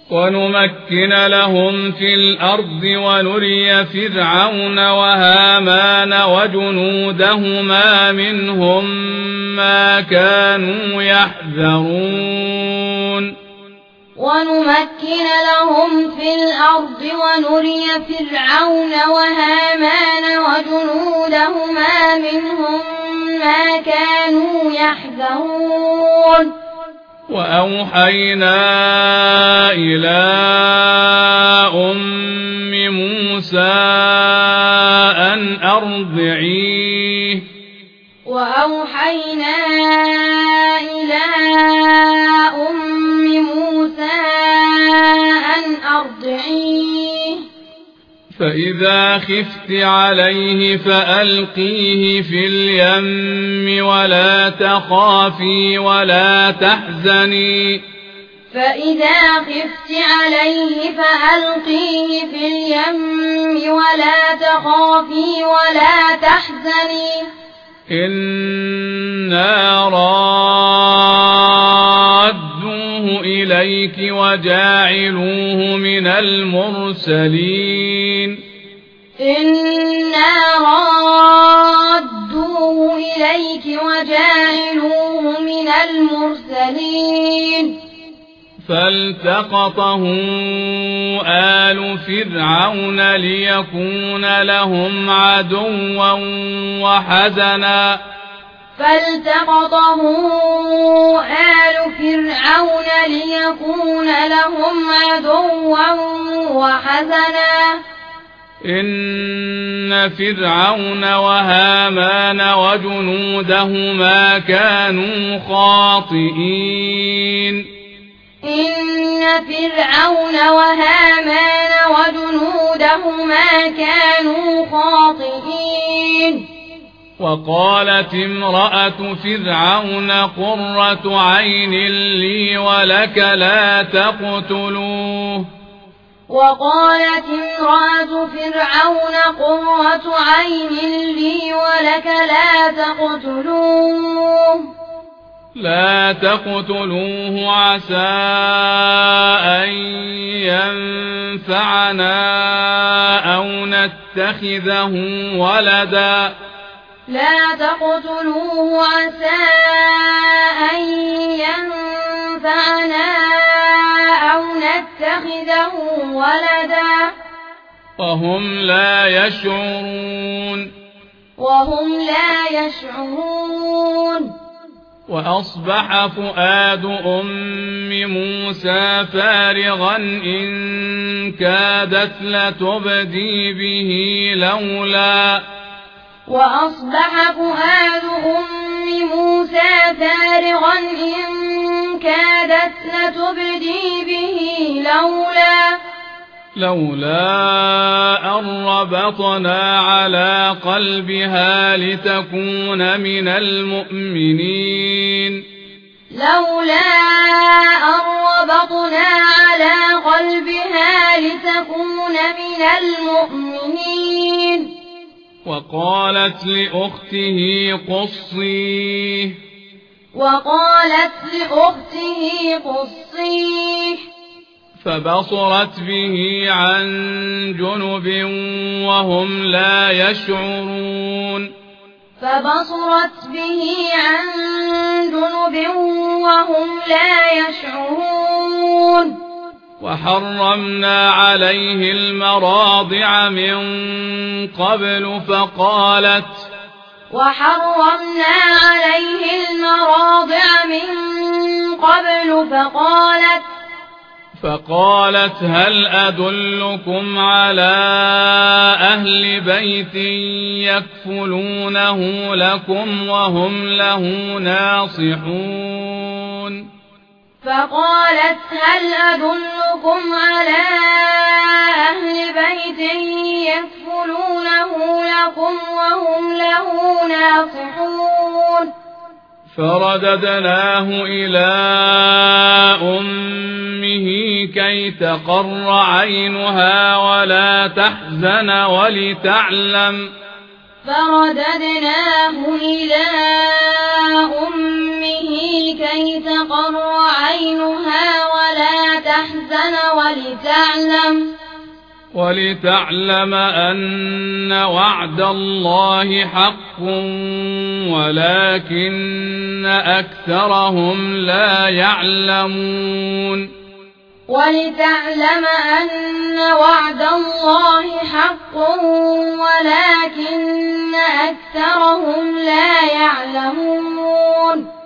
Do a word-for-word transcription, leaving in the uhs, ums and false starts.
ونمكن لهم في الأرض ونري فرعون وهامان وجنودهما منهم ما كانوا يحذرون ونمكن لهم في الأرض ونري فرعون وهامان وجنودهما منهم ما كانوا يحذرون وأوحينا إلى أم موسى أن أرضعيه وأوحينا إلى أم موسى أن أرضعيه فإذا خفت عليه فألقيه في اليم ولا تخافي ولا تحزني فإذا خفت عليه فألقيه في اليم ولا تخافي ولا تحزني إنا رادوه إليك وجاعلوه من المرسلين إنا رادوه إليك وجاعلوه من المرسلين فالتقطه آل فرعون ليكون لهم عدوا وحزنا فالتقطه آل فرعون ليكون لهم عدوا وحزنا إن فرعون وهامان وجنودهما كانوا خاطئين إن فرعون وهامان وجنودهما كانوا خاطئين وقالت امرأة فرعون قرة عين لي ولك لا تقتلوه وقالت امرأة فرعون قرة عين لي ولك لا تقتلوه لا تقتلوه عسى أن ينفعنا أو نتخذه ولدا لا تقتلوه عسى أن ينفعنا أو نتخذه ولدا وهم لا يشعرون وهم لا يشعرون وأصبح فؤاد أم موسى فارغا إن كادت لتبدي به لولا وأصبح فؤاد أم موسى فارغا إن كادت لتبدي به لولا لولا أن ربطنا على قلبها لتكون من المؤمنين لولا أن ربطنا على قلبها لتكون من المؤمنين وقالت لأخته قصيه وقالت لأخته قصيه فبصرت به عن جنب وهم لا يشعرون فبصرت به عن جنب وهم لا يشعرون وحرمنا عليه المراضع من قبل فقالت وحرمنا عليه المراضع من قبل فقالت فقالت هل أدلكم على أهل بيت يكفلونه لكم وهم له ناصحون فقالت هل أدلكم على أهل بيت يكفلونه لكم وهم له ناصحون فرددناه إلى أمه كي تقر عينها ولا تحزن ولتعلم فرددناه إلى أمه كي تقر عينها ولا تحزن ولتعلم ولتعلم أن وعد الله حق ولكن أكثرهم لا يعلمون ولتعلم أن وعد الله حق ولكن أكثرهم لا يعلمون